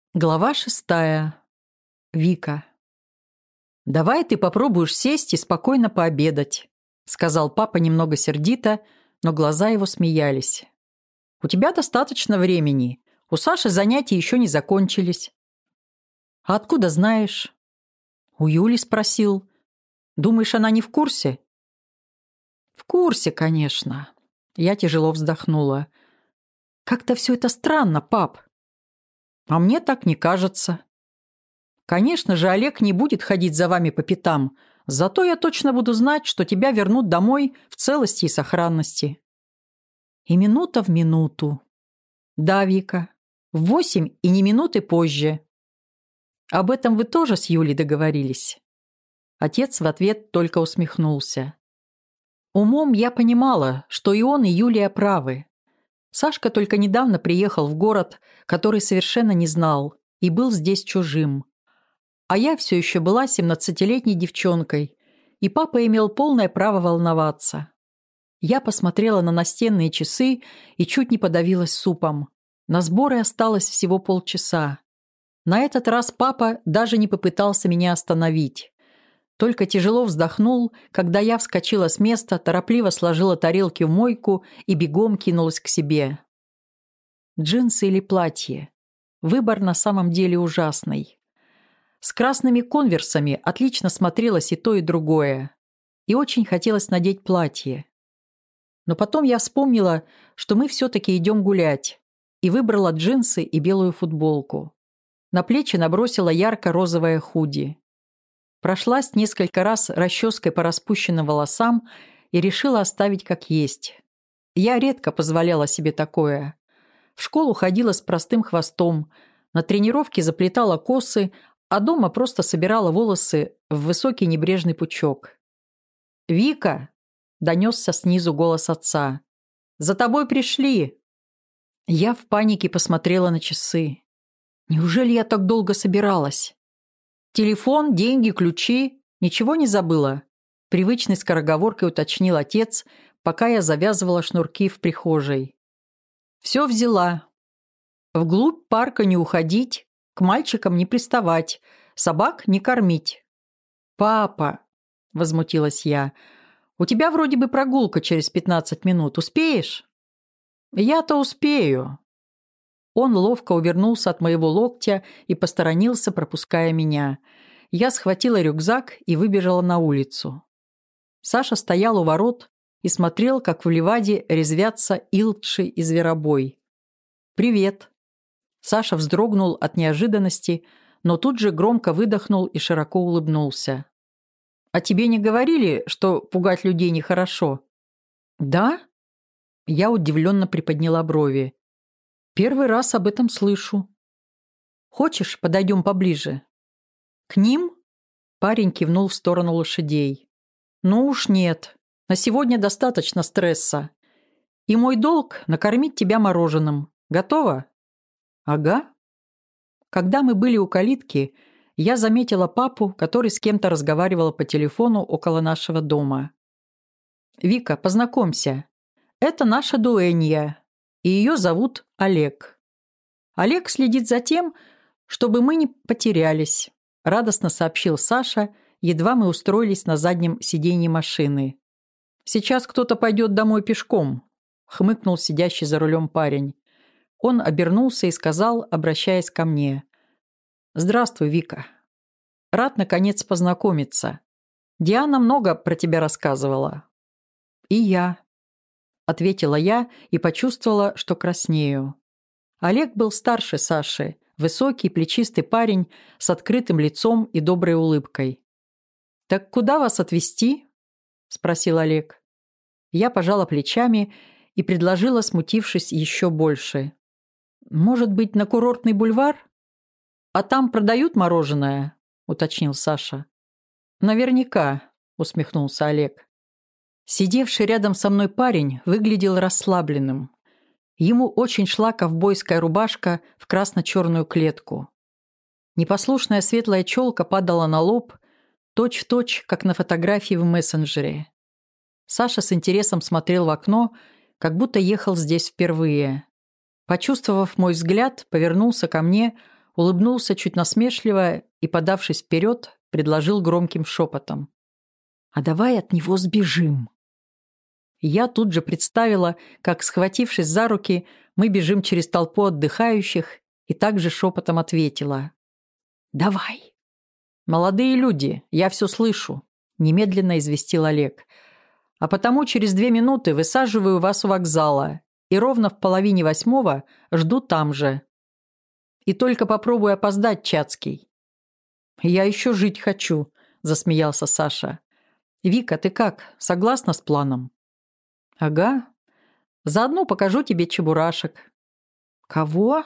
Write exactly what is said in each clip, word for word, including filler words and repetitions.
Глава шестая. Вика. «Давай ты попробуешь сесть и спокойно пообедать», сказал папа немного сердито, но глаза его смеялись. «У тебя достаточно времени. У Саши занятия еще не закончились». «А откуда знаешь?» «У Юли спросил. Думаешь, она не в курсе?» «В курсе, конечно». Я тяжело вздохнула. «Как-то все это странно, пап». «А мне так не кажется». «Конечно же, Олег не будет ходить за вами по пятам, зато я точно буду знать, что тебя вернут домой в целости и сохранности». И минута в минуту. «Да, Вика, в восемь и не минуты позже». «Об этом вы тоже с Юлей договорились?» Отец в ответ только усмехнулся. Умом я понимала, что и он, и Юлия правы. Сашка только недавно приехал в город, который совершенно не знал, и был здесь чужим. А я все еще была семнадцатилетней девчонкой, и папа имел полное право волноваться. Я посмотрела на настенные часы и чуть не подавилась супом. На сборы осталось всего полчаса. На этот раз папа даже не попытался меня остановить. Только тяжело вздохнул, когда я вскочила с места, торопливо сложила тарелки в мойку и бегом кинулась к себе. Джинсы или платье? Выбор на самом деле ужасный. С красными конверсами отлично смотрелось и то, и другое. И очень хотелось надеть платье. Но потом я вспомнила, что мы все-таки идем гулять, и выбрала джинсы и белую футболку. На плечи набросила ярко-розовое худи. Прошлась несколько раз расческой по распущенным волосам и решила оставить как есть. Я редко позволяла себе такое. В школу ходила с простым хвостом, на тренировке заплетала косы, а дома просто собирала волосы в высокий небрежный пучок. «Вика!» – донесся снизу голос отца. «За тобой пришли!» Я в панике посмотрела на часы. Неужели я так долго собиралась? «Телефон, деньги, ключи. Ничего не забыла?» Привычной скороговоркой уточнил отец, пока я завязывала шнурки в прихожей. «Все взяла. Вглубь парка не уходить. К мальчикам не приставать, собак не кормить». «Папа», — возмутилась я, — «у тебя вроде бы прогулка через пятнадцать минут. Успеешь?» «Я-то успею». Он ловко увернулся от моего локтя и посторонился, пропуская меня. Я схватила рюкзак и выбежала на улицу. Саша стоял у ворот и смотрел, как в ливаде резвятся Илтши и Зверобой. «Привет». Саша вздрогнул от неожиданности, но тут же громко выдохнул и широко улыбнулся. «А тебе не говорили, что пугать людей нехорошо?» «Да?» Я удивленно приподняла брови. «Первый раз об этом слышу». «Хочешь, подойдем поближе?» «К ним?» Парень кивнул в сторону лошадей. «Ну уж нет. На сегодня достаточно стресса. И мой долг — накормить тебя мороженым. Готово?» «Ага». Когда мы были у калитки, я заметила папу, который с кем-то разговаривал по телефону около нашего дома. «Вика, познакомься. Это наша дуэнья, и ее зовут Олег. Олег следит за тем, чтобы мы не потерялись», радостно сообщил Саша, едва мы устроились на заднем сиденье машины. «Сейчас кто-то пойдет домой пешком», хмыкнул сидящий за рулем парень. Он обернулся и сказал, обращаясь ко мне: «Здравствуй, Вика. Рад, наконец, познакомиться. Диана много про тебя рассказывала». «И я», — ответила я и почувствовала, что краснею. Олег был старше Саши, высокий, плечистый парень с открытым лицом и доброй улыбкой. «Так куда вас отвезти?» — спросил Олег. Я пожала плечами и предложила, смутившись еще больше: «Может быть, на курортный бульвар? А там продают мороженое?» — уточнил Саша. «Наверняка», — усмехнулся Олег. Сидевший рядом со мной парень выглядел расслабленным. Ему очень шла ковбойская рубашка в красно-черную клетку. Непослушная светлая челка падала на лоб, точь-в-точь, как на фотографии в мессенджере. Саша с интересом смотрел в окно, как будто ехал здесь впервые. Почувствовав мой взгляд, повернулся ко мне, улыбнулся чуть насмешливо и, подавшись вперед, предложил громким шепотом: «А давай от него сбежим». Я тут же представила, как, схватившись за руки, мы бежим через толпу отдыхающих, и также шепотом ответила: «Давай». «Молодые люди, я все слышу», – немедленно известил Олег. «А потому через две минуты высаживаю вас у вокзала и ровно в половине восьмого жду там же. И только попробуй опоздать, Чацкий». «Я еще жить хочу», – засмеялся Саша. «Вика, ты как, согласна с планом?» «Ага. Заодно покажу тебе чебурашек». «Кого?»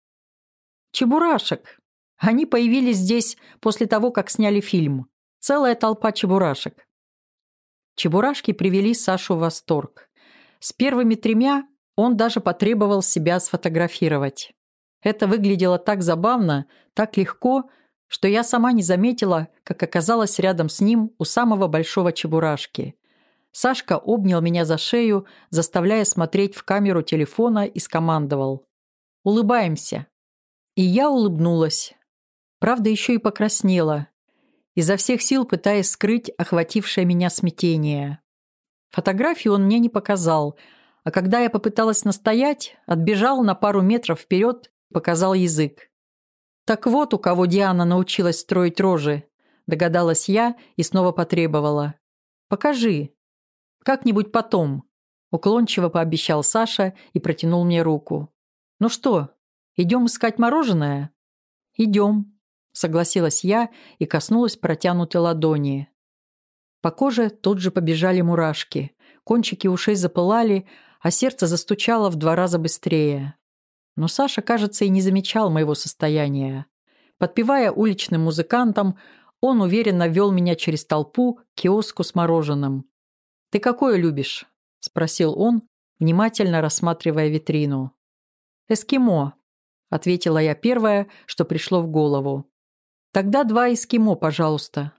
«Чебурашек. Они появились здесь после того, как сняли фильм. Целая толпа чебурашек». Чебурашки привели Сашу в восторг. С первыми тремя он даже потребовал себя сфотографировать. Это выглядело так забавно, так легко, что я сама не заметила, как оказалась рядом с ним у самого большого чебурашки. Сашка обнял меня за шею, заставляя смотреть в камеру телефона, и скомандовал: «Улыбаемся». И я улыбнулась. Правда, еще и покраснела, изо всех сил пытаясь скрыть охватившее меня смятение. Фотографию он мне не показал, а когда я попыталась настоять, отбежал на пару метров вперед и показал язык. «Так вот, у кого Диана научилась строить рожи», догадалась я и снова потребовала: «Покажи. Как-нибудь потом», уклончиво пообещал Саша и протянул мне руку. «Ну что, идем искать мороженое?» «Идем», согласилась я и коснулась протянутой ладони. По коже тут же побежали мурашки, кончики ушей запылали, а сердце застучало в два раза быстрее. Но Саша, кажется, и не замечал моего состояния. Подпевая уличным музыкантам, он уверенно вел меня через толпу к киоску с мороженым. «Ты какое любишь?» – спросил он, внимательно рассматривая витрину. «Эскимо», – ответила я первое, что пришло в голову. «Тогда два эскимо, пожалуйста».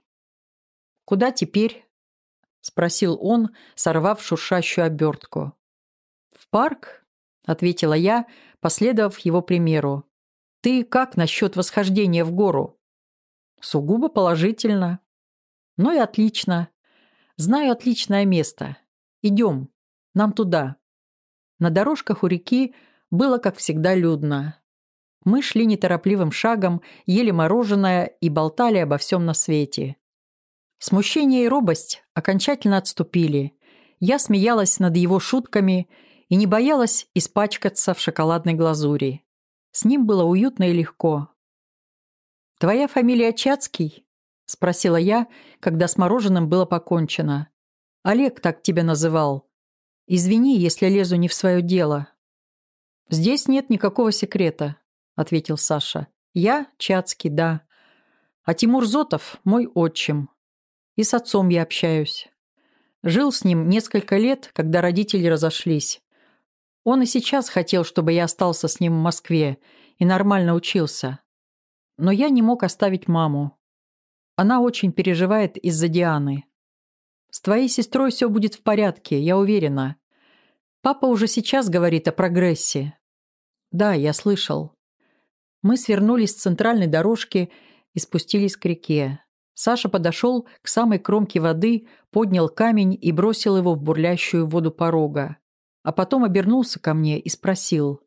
«Куда теперь?» – спросил он, сорвав шуршащую обертку. «В парк?» – ответила я, последовав его примеру. «Ты как насчет восхождения в гору?» «Сугубо положительно». «Ну и отлично. Знаю отличное место. Идем. Нам туда». На дорожках у реки было, как всегда, людно. Мы шли неторопливым шагом, ели мороженое и болтали обо всем на свете. Смущение и робость окончательно отступили. Я смеялась над его шутками и не боялась испачкаться в шоколадной глазури. С ним было уютно и легко. «Твоя фамилия Чацкий?» – спросила я, когда с мороженым было покончено. «Олег так тебя называл. Извини, если лезу не в свое дело». «Здесь нет никакого секрета», – ответил Саша. «Я Чацкий, да. А Тимур Зотов – мой отчим. И с отцом я общаюсь. Жил с ним несколько лет, когда родители разошлись. Он и сейчас хотел, чтобы я остался с ним в Москве и нормально учился. Но я не мог оставить маму. Она очень переживает из-за Дианы. С твоей сестрой все будет в порядке, я уверена. Папа уже сейчас говорит о прогрессе». «Да, я слышал». Мы свернулись с центральной дорожки и спустились к реке. Саша подошел к самой кромке воды, поднял камень и бросил его в бурлящую воду порога. А потом обернулся ко мне и спросил: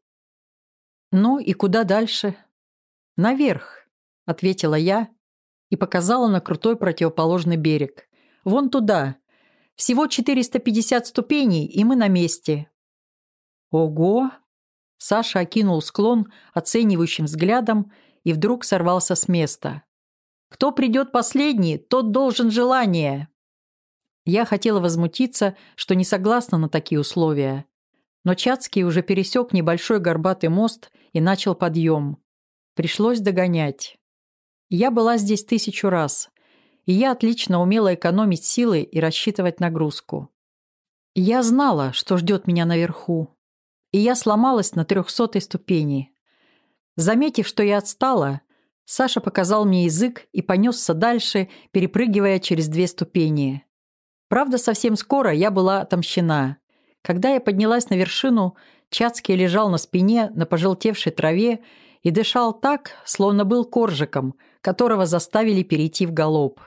«Ну и куда дальше?» «Наверх», — ответила я и показала на крутой противоположный берег. «Вон туда. Всего четыреста пятьдесят ступеней, и мы на месте». «Ого!» Саша окинул склон оценивающим взглядом и вдруг сорвался с места. «Кто придет последний, тот должен желание». Я хотела возмутиться, что не согласна на такие условия. Но Чацкий уже пересек небольшой горбатый мост и начал подъем. Пришлось догонять. Я была здесь тысячу раз, и я отлично умела экономить силы и рассчитывать нагрузку. Я знала, что ждет меня наверху, и я сломалась на трехсотой ступени. Заметив, что я отстала, Саша показал мне язык и понесся дальше, перепрыгивая через две ступени. Правда, совсем скоро я была отомщена. Когда я поднялась на вершину, Чацкий лежал на спине на пожелтевшей траве и дышал так, словно был коржиком, которого заставили перейти в галоп.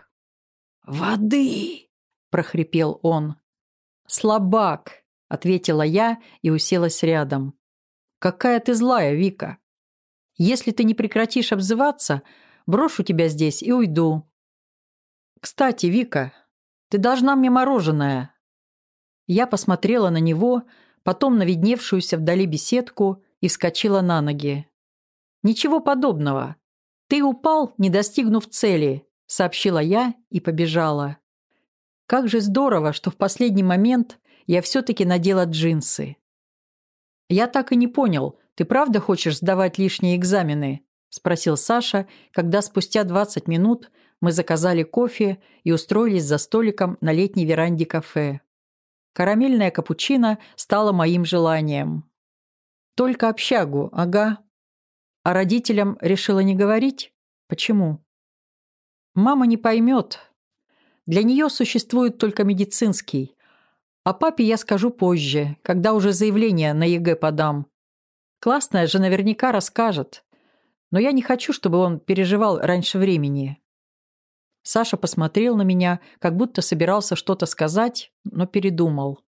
«Воды!» – прохрипел он. «Слабак!» – ответила я и уселась рядом. «Какая ты злая, Вика! Если ты не прекратишь обзываться, брошу тебя здесь и уйду. Кстати, Вика, ты должна мне мороженое». Я посмотрела на него, потом на видневшуюся вдали беседку и вскочила на ноги. «Ничего подобного. Ты упал, не достигнув цели», — сообщила я и побежала. Как же здорово, что в последний момент я все-таки надела джинсы. «Я так и не понял, ты правда хочешь сдавать лишние экзамены?» — спросил Саша, когда спустя двадцать минут мы заказали кофе и устроились за столиком на летней веранде кафе. Карамельная капучино стала моим желанием. «Только общагу, ага». А родителям решила не говорить? Почему? Мама не поймет. Для нее существует только медицинский. А папе я скажу позже, когда уже заявление на ЕГЭ подам. Классная же наверняка расскажет. Но я не хочу, чтобы он переживал раньше времени. Саша посмотрел на меня, как будто собирался что-то сказать, но передумал.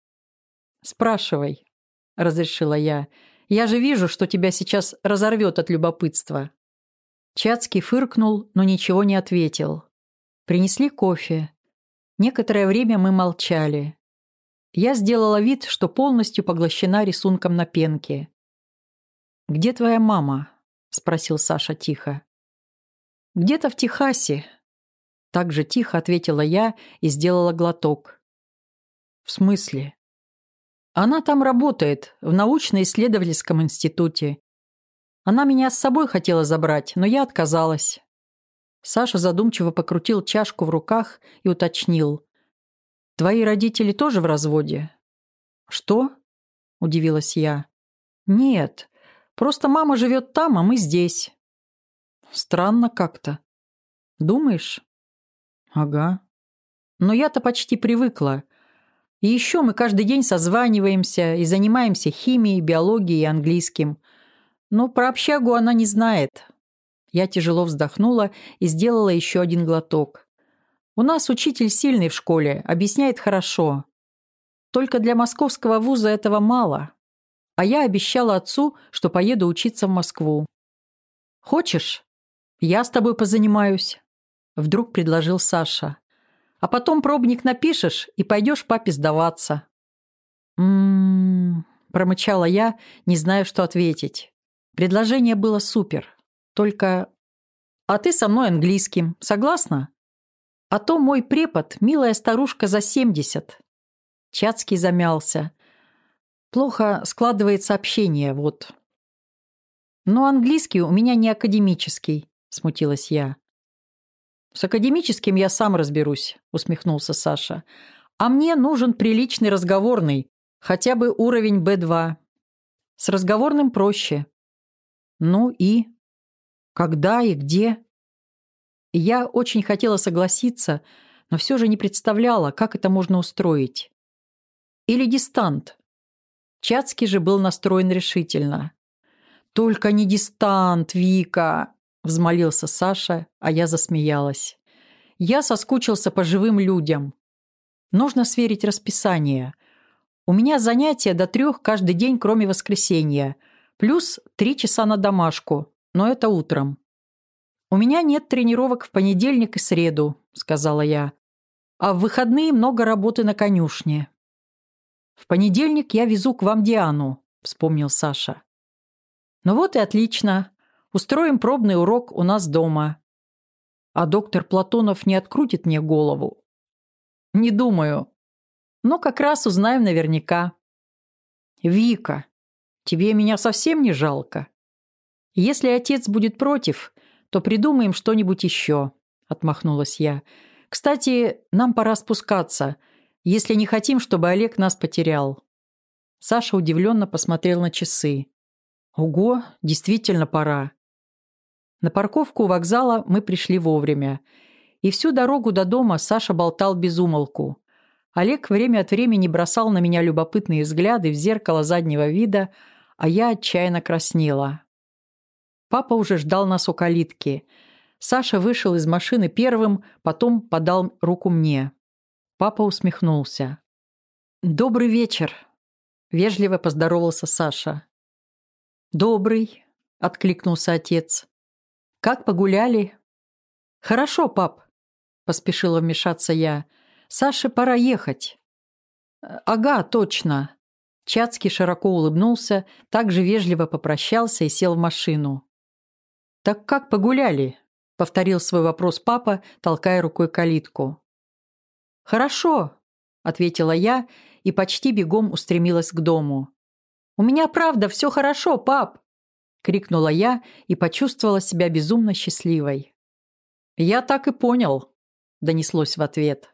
«Спрашивай», — разрешила я. «Я же вижу, что тебя сейчас разорвет от любопытства». Чацкий фыркнул, но ничего не ответил. Принесли кофе. Некоторое время мы молчали. Я сделала вид, что полностью поглощена рисунком на пенке. «Где твоя мама?» — спросил Саша тихо. «Где-то в Техасе». Так же тихо ответила я и сделала глоток. «В смысле?» «Она там работает, в научно-исследовательском институте. Она меня с собой хотела забрать, но я отказалась». Саша задумчиво покрутил чашку в руках и уточнил. «Твои родители тоже в разводе?» «Что?» – удивилась я. «Нет, просто мама живет там, а мы здесь». «Странно как-то». «Думаешь?» «Ага. Но я-то почти привыкла. И еще мы каждый день созваниваемся и занимаемся химией, биологией и английским. Но про общагу она не знает». Я тяжело вздохнула и сделала еще один глоток. «У нас учитель сильный в школе, объясняет хорошо. Только для московского вуза этого мало. А я обещала отцу, что поеду учиться в Москву. Хочешь? Я с тобой позанимаюсь», — вдруг предложил Саша. «А потом пробник напишешь и пойдешь папе сдаваться». «М-м-м», промычала я, не зная, что ответить. Предложение было супер. Только... «А ты со мной английским, согласна? А то мой препод, милая старушка за семьдесят». Чацкий замялся. «Плохо складывается общение, вот». «Но английский у меня не академический», — смутилась я. «С академическим я сам разберусь», — усмехнулся Саша. «А мне нужен приличный разговорный, хотя бы уровень бэ два. С разговорным проще». «Ну и? Когда и где?» Я очень хотела согласиться, но все же не представляла, как это можно устроить. «Или дистант?» Чацкий же был настроен решительно. «Только не дистант, Вика!» — взмолился Саша, а я засмеялась. «Я соскучился по живым людям. Нужно сверить расписание. У меня занятия до трех каждый день, кроме воскресенья, плюс три часа на домашку, но это утром». «У меня нет тренировок в понедельник и среду», — сказала я. «А в выходные много работы на конюшне». «В понедельник я везу к вам Диану», — вспомнил Саша. «Ну вот и отлично. Устроим пробный урок у нас дома. А доктор Платонов не открутит мне голову?» «Не думаю. Но как раз узнаем наверняка». «Вика, тебе меня совсем не жалко? Если отец будет против, то придумаем что-нибудь еще», — отмахнулась я. «Кстати, нам пора спускаться, если не хотим, чтобы Олег нас потерял». Саша удивленно посмотрел на часы. «Ого, действительно пора». На парковку у вокзала мы пришли вовремя. И всю дорогу до дома Саша болтал без умолку. Олег время от времени бросал на меня любопытные взгляды в зеркало заднего вида, а я отчаянно краснела. Папа уже ждал нас у калитки. Саша вышел из машины первым, потом подал руку мне. Папа усмехнулся. «Добрый вечер», — вежливо поздоровался Саша. «Добрый», — откликнулся отец. «Как погуляли?» «Хорошо, пап», — поспешила вмешаться я. «Саше пора ехать». «Ага, точно». Чацкий широко улыбнулся, также вежливо попрощался и сел в машину. «Так как погуляли?» — повторил свой вопрос папа, толкая рукой калитку. «Хорошо», — ответила я и почти бегом устремилась к дому. «У меня правда все хорошо, пап!» — крикнула я и почувствовала себя безумно счастливой. «Я так и понял», — донеслось в ответ.